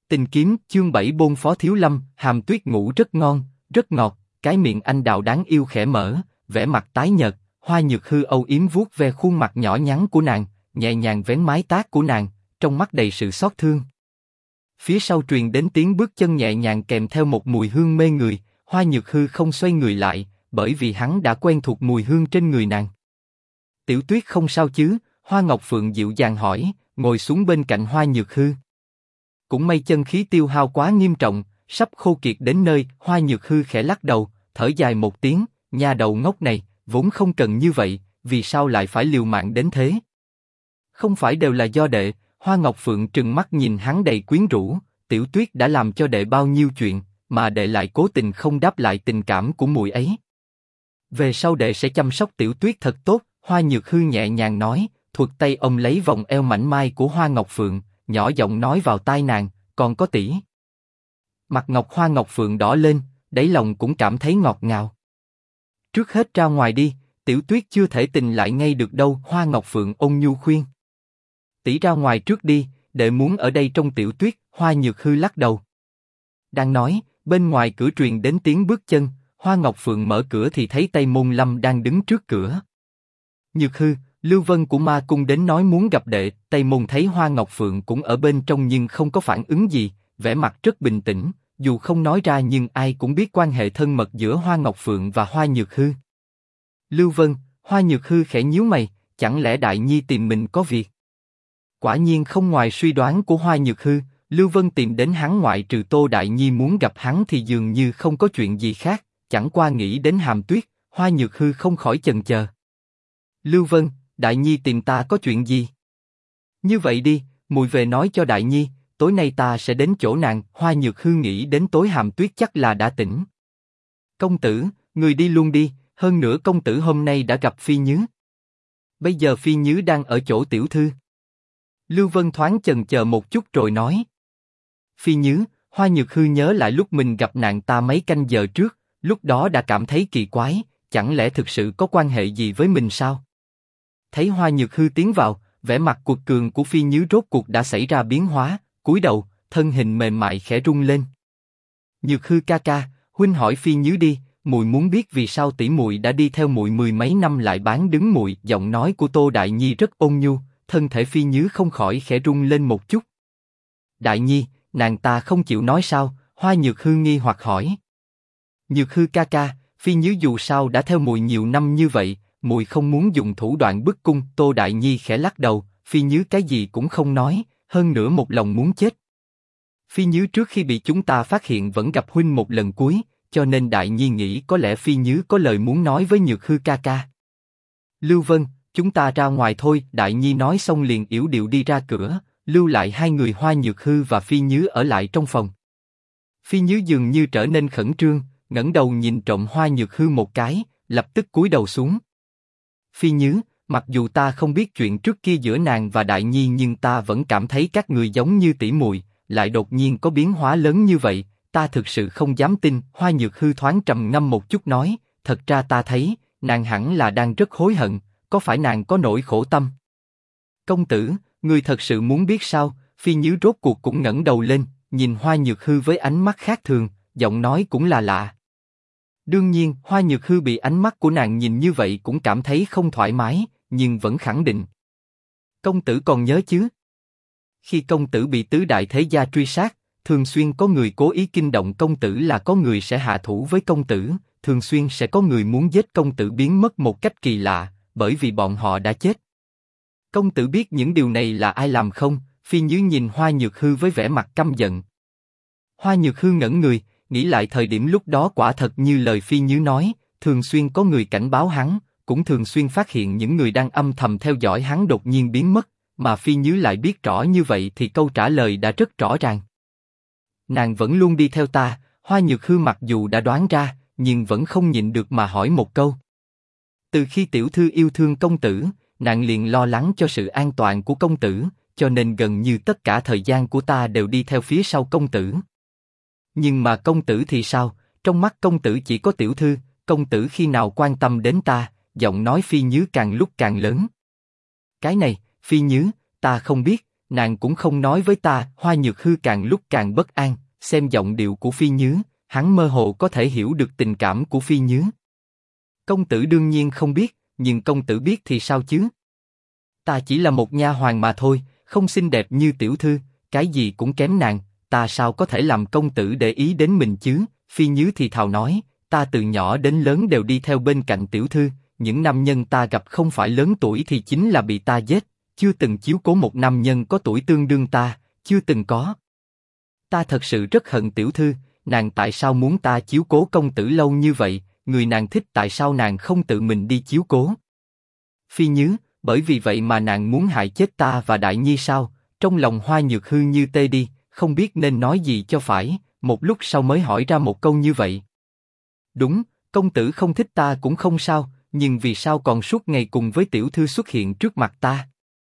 Tình kiếm chương 7 bôn phó thiếu lâm. Hàm Tuyết ngủ rất ngon, rất ngọt, cái miệng anh đào đáng yêu khẽ mở, vẻ mặt tái nhợt. Hoa Nhược Hư âu yếm vuốt ve khuôn mặt nhỏ nhắn của nàng, nhẹ nhàng vén mái tóc của nàng, trong mắt đầy sự xót thương. Phía sau truyền đến tiếng bước chân nhẹ nhàng kèm theo một mùi hương mê người. Hoa Nhược Hư không xoay người lại, bởi vì hắn đã quen thuộc mùi hương trên người nàng. Tiểu Tuyết không sao chứ? Hoa Ngọc Phượng dịu dàng hỏi, ngồi xuống bên cạnh Hoa Nhược Hư. Cũng may chân khí tiêu hao quá nghiêm trọng, sắp khô kiệt đến nơi. Hoa Nhược Hư khẽ lắc đầu, thở dài một tiếng, nha đầu ngốc này, vốn không cần như vậy, vì sao lại phải liều mạng đến thế? Không phải đều là do đệ? Hoa Ngọc Phượng trừng mắt nhìn hắn đầy quyến rũ. Tiểu Tuyết đã làm cho đệ bao nhiêu chuyện, mà đệ lại cố tình không đáp lại tình cảm của muội ấy. Về sau đệ sẽ chăm sóc Tiểu Tuyết thật tốt. Hoa Nhược Hư nhẹ nhàng nói, thuật tay ông lấy vòng eo mảnh mai của Hoa Ngọc Phượng, nhỏ giọng nói vào tai nàng, còn có tỷ. Mặt ngọc Hoa Ngọc Phượng đỏ lên, đáy lòng cũng cảm thấy ngọt ngào. Trước hết ra ngoài đi, Tiểu Tuyết chưa thể tình lại ngay được đâu. Hoa Ngọc Phượng ôn nhu khuyên. Tỷ ra ngoài trước đi, đệ muốn ở đây trông Tiểu Tuyết. Hoa Nhược Hư lắc đầu. Đang nói, bên ngoài cửa truyền đến tiếng bước chân. Hoa Ngọc Phượng mở cửa thì thấy Tây Môn Lâm đang đứng trước cửa. Nhược Hư, Lưu Vân của Ma Cung đến nói muốn gặp đệ. Tây Môn thấy Hoa Ngọc Phượng cũng ở bên trong nhưng không có phản ứng gì, vẻ mặt rất bình tĩnh. Dù không nói ra nhưng ai cũng biết quan hệ thân mật giữa Hoa Ngọc Phượng và Hoa Nhược Hư. Lưu Vân, Hoa Nhược Hư khẽ nhíu mày, chẳng lẽ Đại Nhi tìm mình có việc? Quả nhiên không ngoài suy đoán của Hoa Nhược Hư, Lưu Vân tìm đến hắn ngoại trừ Tô Đại Nhi muốn gặp hắn thì dường như không có chuyện gì khác. Chẳng qua nghĩ đến Hàm Tuyết, Hoa Nhược Hư không khỏi chần chờ. Lưu Vân, Đại Nhi tìm ta có chuyện gì? Như vậy đi, muội về nói cho Đại Nhi, tối nay ta sẽ đến chỗ nàng. Hoa Nhược Hư nghĩ đến tối Hàm Tuyết chắc là đã tỉnh. Công tử, người đi luôn đi, hơn nữa công tử hôm nay đã gặp Phi Nhứ. Bây giờ Phi Nhứ đang ở chỗ tiểu thư. Lưu Vân thoáng chần chờ một chút rồi nói. Phi Nhứ, Hoa Nhược Hư nhớ lại lúc mình gặp nàng ta mấy canh giờ trước, lúc đó đã cảm thấy kỳ quái, chẳng lẽ thực sự có quan hệ gì với mình sao? Thấy Hoa Nhược Hư tiến vào, vẻ mặt cuột cường của Phi Nhứ rốt cuộc đã xảy ra biến hóa, cúi đầu, thân hình mềm mại khẽ rung lên. Nhược Hư ca ca, huynh hỏi Phi Nhứ đi, muội muốn biết vì sao tỷ muội đã đi theo muội mười mấy năm lại bán đứng muội. Giọng nói của Tô Đại Nhi rất ôn nhu, thân thể Phi Nhứ không khỏi khẽ rung lên một chút. Đại Nhi, nàng ta không chịu nói sao? Hoa Nhược Hư nghi hoặc hỏi. Nhược Hư ca ca, Phi Nhứ dù sao đã theo muội nhiều năm như vậy, muội không muốn dùng thủ đoạn bức cung. Tô Đại Nhi khẽ lắc đầu, Phi Nhứ cái gì cũng không nói, hơn nữa một lòng muốn chết. Phi Nhứ trước khi bị chúng ta phát hiện vẫn gặp huynh một lần cuối, cho nên Đại Nhi nghĩ có lẽ Phi Nhứ có lời muốn nói với Nhược Hư ca ca. Lưu Vân, chúng ta ra ngoài thôi. Đại Nhi nói xong liền yểu điệu đi ra cửa, lưu lại hai người Hoa Nhược Hư và Phi Nhứ ở lại trong phòng. Phi Nhứ dường như trở nên khẩn trương, ngẩng đầu nhìn trộm Hoa Nhược Hư một cái, lập tức cúi đầu xuống. Phi Nhứ, mặc dù ta không biết chuyện trước kia giữa nàng và Đại Nhi nhưng ta vẫn cảm thấy các người giống như tỷ muội, lại đột nhiên có biến hóa lớn như vậy, ta thực sự không dám tin. Hoa Nhược Hư thoáng trầm ngâm một chút nói, thật ra ta thấy, nàng hẳn là đang rất hối hận, có phải nàng có nỗi khổ tâm? Công tử, người thật sự muốn biết sao? Phi Nhứ rốt cuộc cũng ngẩng đầu lên, nhìn Hoa Nhược Hư với ánh mắt khác thường, giọng nói cũng là lạ. Đương nhiên, Hoa Nhược Hư bị ánh mắt của nàng nhìn như vậy cũng cảm thấy không thoải mái, nhưng vẫn khẳng định. Công tử còn nhớ chứ? Khi công tử bị tứ đại thế gia truy sát, thường xuyên có người cố ý kinh động công tử là có người sẽ hạ thủ với công tử, thường xuyên sẽ có người muốn giết công tử biến mất một cách kỳ lạ, bởi vì bọn họ đã chết. Công tử biết những điều này là ai làm không? Phi Nhứ nhìn Hoa Nhược Hư với vẻ mặt căm giận. Hoa Nhược Hư ngẩn người, nghĩ lại thời điểm lúc đó quả thật như lời Phi Nhứ nói, thường xuyên có người cảnh báo hắn, cũng thường xuyên phát hiện những người đang âm thầm theo dõi hắn đột nhiên biến mất, mà Phi Nhứ lại biết rõ như vậy thì câu trả lời đã rất rõ ràng. Nàng vẫn luôn đi theo ta. Hoa Nhược Hư mặc dù đã đoán ra, nhưng vẫn không nhịn được mà hỏi một câu. Từ khi tiểu thư yêu thương công tử, nàng liền lo lắng cho sự an toàn của công tử, cho nên gần như tất cả thời gian của ta đều đi theo phía sau công tử. Nhưng mà công tử thì sao? Trong mắt công tử chỉ có tiểu thư, công tử khi nào quan tâm đến ta? Giọng nói Phi Nhứ càng lúc càng lớn. Cái này, Phi Nhứ, ta không biết, nàng cũng không nói với ta. Hoa Nhược Hư càng lúc càng bất an, xem giọng điệu của Phi Nhứ, hắn mơ hồ có thể hiểu được tình cảm của Phi Nhứ. Công tử đương nhiên không biết, nhưng công tử biết thì sao chứ? Ta chỉ là một nha hoàn mà thôi, không xinh đẹp như tiểu thư, cái gì cũng kém nàng, ta sao có thể làm công tử để ý đến mình chứ? Phi Nhứ thì thào nói, ta từ nhỏ đến lớn đều đi theo bên cạnh tiểu thư, những nam nhân ta gặp không phải lớn tuổi thì chính là bị ta giết, chưa từng chiếu cố một nam nhân có tuổi tương đương ta, chưa từng có. Ta thật sự rất hận tiểu thư, nàng tại sao muốn ta chiếu cố công tử lâu như vậy, người nàng thích tại sao nàng không tự mình đi chiếu cố? Phi Nhứ, bởi vì vậy mà nàng muốn hại chết ta và Đại Nhi sao? Trong lòng Hoa Nhược Hư như tê đi, không biết nên nói gì cho phải, một lúc sau mới hỏi ra một câu như vậy. Đúng, công tử không thích ta cũng không sao, nhưng vì sao còn suốt ngày cùng với tiểu thư xuất hiện trước mặt ta?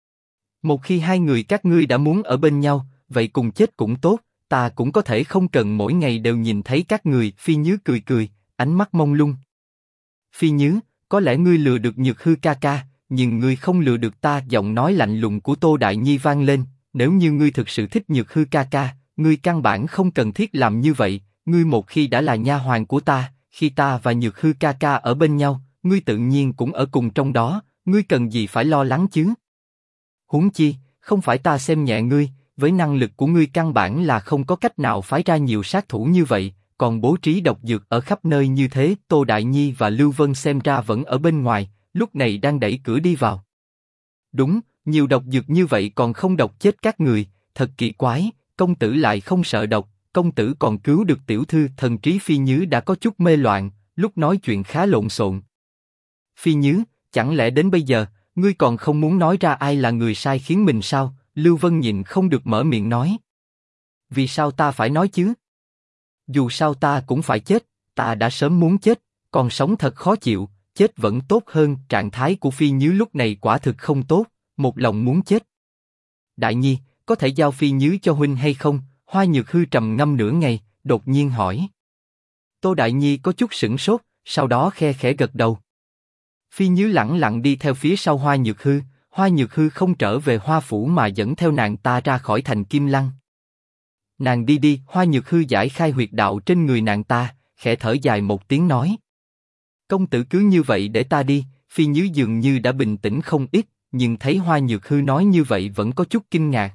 Một khi hai người các ngươi đã muốn ở bên nhau, vậy cùng chết cũng tốt, ta cũng có thể không cần mỗi ngày đều nhìn thấy các người. Phi Nhứ cười cười, ánh mắt mông lung. Phi Nhứ, có lẽ ngươi lừa được Nhược Hư ca ca, nhưng ngươi không lừa được ta. Giọng nói lạnh lùng của Tô Đại Nhi vang lên. Nếu như ngươi thực sự thích Nhược Hư ca ca, ngươi căn bản không cần thiết làm như vậy. Ngươi một khi đã là nha hoàn của ta, khi ta và Nhược Hư ca ca ở bên nhau, ngươi tự nhiên cũng ở cùng trong đó. Ngươi cần gì phải lo lắng chứ? Huống chi, không phải ta xem nhẹ ngươi, với năng lực của ngươi căn bản là không có cách nào phái ra nhiều sát thủ như vậy, còn bố trí độc dược ở khắp nơi như thế. Tô Đại Nhi và Lưu Vân xem ra vẫn ở bên ngoài, lúc này đang đẩy cửa đi vào. Đúng, nhiều độc dược như vậy còn không độc chết các người, thật kỳ quái, công tử lại không sợ độc, công tử còn cứu được tiểu thư. Thần trí Phi Nhứ đã có chút mê loạn, lúc nói chuyện khá lộn xộn. Phi Nhứ, chẳng lẽ đến bây giờ, ngươi còn không muốn nói ra ai là người sai khiến mình sao? Lưu Vân nhịn không được mở miệng nói. Vì sao ta phải nói chứ? Dù sao ta cũng phải chết, ta đã sớm muốn chết, còn sống thật khó chịu, chết vẫn tốt hơn. Trạng thái của Phi Nhứ lúc này quả thực không tốt, một lòng muốn chết. Đại Nhi, có thể giao Phi Nhứ cho huynh hay không? Hoa Nhược Hư trầm ngâm nửa ngày, đột nhiên hỏi. Tô Đại Nhi có chút sửng sốt, sau đó khe khẽ gật đầu. Phi Nhứ lẳng lặng đi theo phía sau Hoa Nhược Hư. Hoa Nhược Hư không trở về Hoa Phủ mà dẫn theo nàng ta ra khỏi thành Kim Lăng. Nàng đi đi. Hoa Nhược Hư giải khai huyệt đạo trên người nàng ta, khẽ thở dài một tiếng nói. Công tử cứ như vậy để ta đi. Phi Nhứ dường như đã bình tĩnh không ít, nhưng thấy Hoa Nhược Hư nói như vậy vẫn có chút kinh ngạc.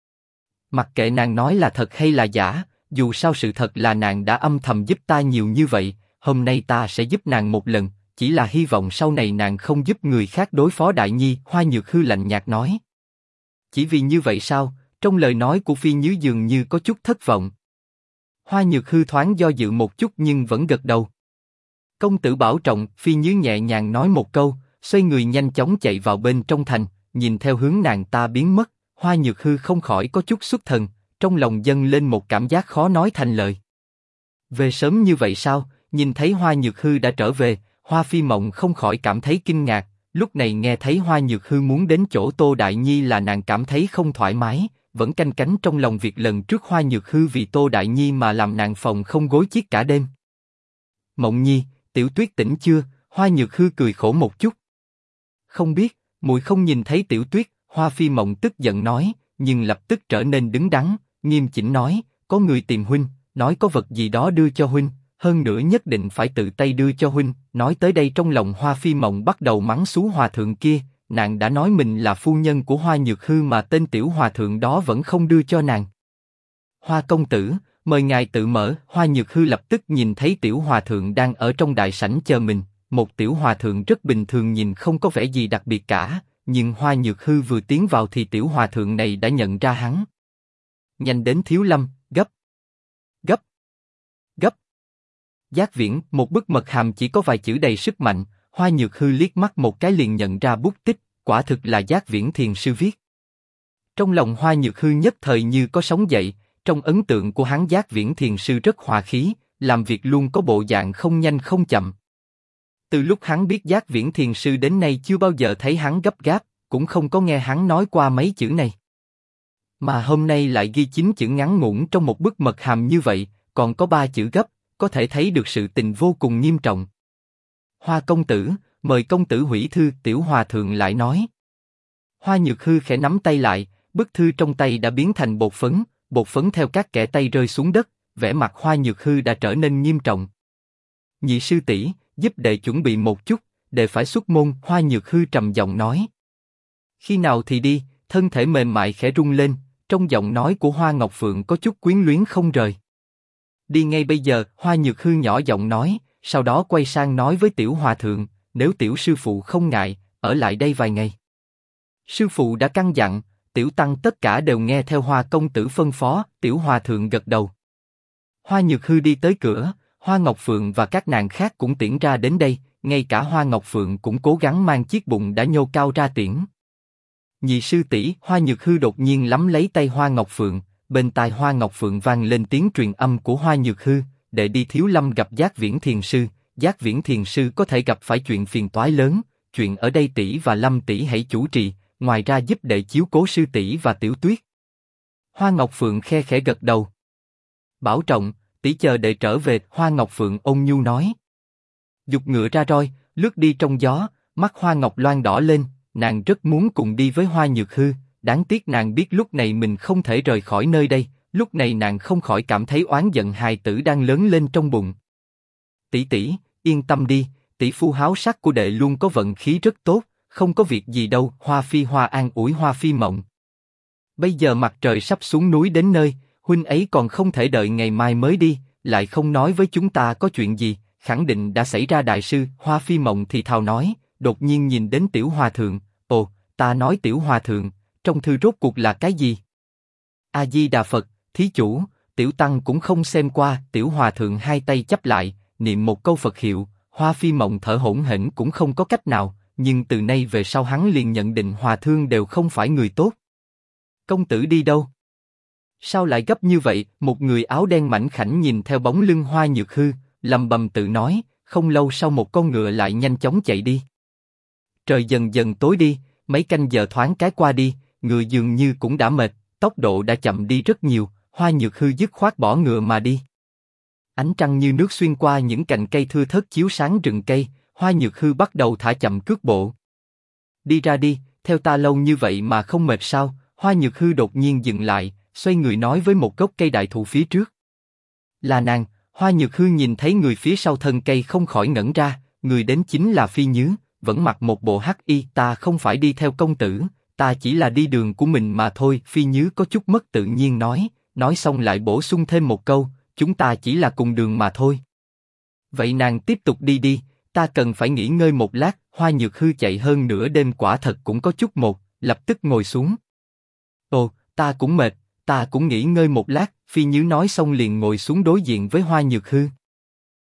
Mặc kệ nàng nói là thật hay là giả, dù sao sự thật là nàng đã âm thầm giúp ta nhiều như vậy, hôm nay ta sẽ giúp nàng một lần, chỉ là hy vọng sau này nàng không giúp người khác đối phó Đại Nhi. Hoa Nhược Hư lạnh nhạt nói. Chỉ vì như vậy sao? Trong lời nói của Phi Nhứ dường như có chút thất vọng. Hoa Nhược Hư thoáng do dự một chút nhưng vẫn gật đầu. Công tử bảo trọng. Phi Nhứ nhẹ nhàng nói một câu, xoay người nhanh chóng chạy vào bên trong thành, nhìn theo hướng nàng ta biến mất. Hoa Nhược Hư không khỏi có chút xuất thần, trong lòng dâng lên một cảm giác khó nói thành lời. Về sớm như vậy sao? Nhìn thấy Hoa Nhược Hư đã trở về, Hoa Phi Mộng không khỏi cảm thấy kinh ngạc. Lúc này nghe thấy Hoa Nhược Hư muốn đến chỗ Tô Đại Nhi là nàng cảm thấy không thoải mái, vẫn canh cánh trong lòng việc lần trước Hoa Nhược Hư vì Tô Đại Nhi mà làm nàng phòng không gối chiếc cả đêm. Mộng Nhi, Tiểu Tuyết tỉnh chưa? Hoa Nhược Hư cười khổ một chút. Không biết, muội không nhìn thấy Tiểu Tuyết. Hoa Phi Mộng tức giận nói, nhưng lập tức trở nên đứng đắn, nghiêm chỉnh nói, có người tìm huynh, nói có vật gì đó đưa cho huynh, hơn nữa nhất định phải tự tay đưa cho huynh. Nói tới đây trong lòng Hoa Phi Mộng bắt đầu mắng xú hòa thượng kia, nàng đã nói mình là phu nhân của Hoa Nhược Hư mà tên tiểu hòa thượng đó vẫn không đưa cho nàng. Hoa công tử, mời ngài tự mở. Hoa Nhược Hư lập tức nhìn thấy tiểu hòa thượng đang ở trong đại sảnh chờ mình, một tiểu hòa thượng rất bình thường nhìn không có vẻ gì đặc biệt cả, nhưng Hoa Nhược Hư vừa tiến vào thì tiểu hòa thượng này đã nhận ra hắn. Nhanh đến Thiếu Lâm, gấp, gấp, gấp. Giác Viễn, một bức mật hàm chỉ có vài chữ đầy sức mạnh. Hoa Nhược Hư liếc mắt một cái liền nhận ra bút tích, quả thực là Giác Viễn thiền sư viết. Trong lòng Hoa Nhược Hư nhất thời như có sóng dậy, trong ấn tượng của hắn Giác Viễn thiền sư rất hòa khí, làm việc luôn có bộ dạng không nhanh không chậm. Từ lúc hắn biết Giác Viễn thiền sư đến nay chưa bao giờ thấy hắn gấp gáp, cũng không có nghe hắn nói qua mấy chữ này. Mà hôm nay lại ghi 9 chữ ngắn ngủn trong một bức mật hàm như vậy, còn có 3 chữ gấp, có thể thấy được sự tình vô cùng nghiêm trọng. Hoa công tử, mời công tử hủy thư. Tiểu hòa thượng lại nói. Hoa Nhược Hư khẽ nắm tay lại, Bức thư trong tay đã biến thành bột phấn theo các kẽ tay rơi xuống đất, vẻ mặt Hoa Nhược Hư đã trở nên nghiêm trọng. Nhị sư tỷ, giúp đệ chuẩn bị một chút, đệ phải xuất môn. Hoa Nhược Hư trầm giọng nói. Khi nào thì đi? Thân thể mềm mại khẽ rung lên, trong giọng nói của Hoa Ngọc Phượng có chút quyến luyến không rời. Đi ngay bây giờ, Hoa Nhược Hư nhỏ giọng nói, sau đó quay sang nói với Tiểu Hòa Thượng, nếu Tiểu sư phụ không ngại, ở lại đây vài ngày. Sư phụ đã căn dặn, Tiểu Tăng tất cả đều nghe theo Hoa công tử phân phó. Tiểu Hòa Thượng gật đầu. Hoa Nhược Hư đi tới cửa, Hoa Ngọc Phượng và các nàng khác cũng tiễn ra đến đây, ngay cả Hoa Ngọc Phượng cũng cố gắng mang chiếc bụng đã nhô cao ra tiễn. Nhị sư tỷ, Hoa Nhược Hư đột nhiên nắm lấy tay Hoa Ngọc Phượng, bên tai Hoa Ngọc Phượng vang lên tiếng truyền âm của Hoa Nhược Hư, đệ đi Thiếu Lâm gặp Giác Viễn Thiền sư, Giác Viễn Thiền sư có thể gặp phải chuyện phiền toái lớn, chuyện ở đây tỷ và Lâm tỷ hãy chủ trì, ngoài ra giúp đệ chiếu cố sư tỷ và Tiểu Tuyết. Hoa Ngọc Phượng khe khẽ gật đầu. Bảo trọng, tỷ chờ đệ trở về. Hoa Ngọc Phượng ôn nhu nói. Giục ngựa ra roi, lướt đi trong gió, mắt Hoa Ngọc Loan đỏ lên, nàng rất muốn cùng đi với Hoa Nhược Hư, đáng tiếc nàng biết lúc này mình không thể rời khỏi nơi đây, lúc này nàng không khỏi cảm thấy oán giận hài tử đang lớn lên trong bụng. Tỷ tỷ, yên tâm đi, tỷ phu háo sắc của đệ luôn có vận khí rất tốt, không có việc gì đâu. Hoa Phi Hoa an ủi Hoa Phi Mộng. Bây giờ mặt trời sắp xuống núi đến nơi, huynh ấy còn không thể đợi ngày mai mới đi, lại không nói với chúng ta có chuyện gì, khẳng định đã xảy ra đại sự. Hoa Phi Mộng thì thào nói, đột nhiên nhìn đến Tiểu Hòa Thượng, ồ, ta nói Tiểu Hòa Thượng, trong thư rốt cuộc là cái gì? A Di Đà Phật, thí chủ, Tiểu Tăng cũng không xem qua. Tiểu Hòa Thượng hai tay chắp lại, niệm một câu Phật hiệu. Hoa Phi Mộng thở hổn hển cũng không có cách nào, nhưng từ nay về sau hắn liền nhận định Hòa Thượng đều không phải người tốt. Công tử đi đâu? Sao lại gấp như vậy? Một người áo đen mảnh khảnh nhìn theo bóng lưng Hoa Nhược Hư, lầm bầm tự nói. Không lâu sau một con ngựa lại nhanh chóng chạy đi. Trời dần dần tối đi, mấy canh giờ thoáng cái qua đi, ngựa dường như cũng đã mệt, tốc độ đã chậm đi rất nhiều. Hoa Nhược Hư dứt khoát bỏ ngựa mà đi. Ánh trăng như nước xuyên qua những cành cây thưa thớt chiếu sáng rừng cây. Hoa Nhược Hư bắt đầu thả chậm cước bộ. Đi ra đi, theo ta lâu như vậy mà không mệt sao? Hoa Nhược Hư đột nhiên dừng lại, xoay người nói với một gốc cây đại thụ phía trước. Là nàng. Hoa Nhược Hư nhìn thấy người phía sau thân cây không khỏi ngẩn ra, người đến chính là Phi Nhứ, vẫn mặc một bộ hắc y. Ta không phải đi theo công tử, ta chỉ là đi đường của mình mà thôi. Phi Nhứ có chút mất tự nhiên nói xong lại bổ sung thêm một câu, chúng ta chỉ là cùng đường mà thôi. Vậy nàng tiếp tục đi đi, ta cần phải nghỉ ngơi một lát. Hoa Nhược Hư chạy hơn nửa đêm quả thật cũng có chút lập tức ngồi xuống. Ồ, ta cũng mệt, ta cũng nghỉ ngơi một lát. Phi Nhứ nói xong liền ngồi xuống đối diện với Hoa Nhược Hư.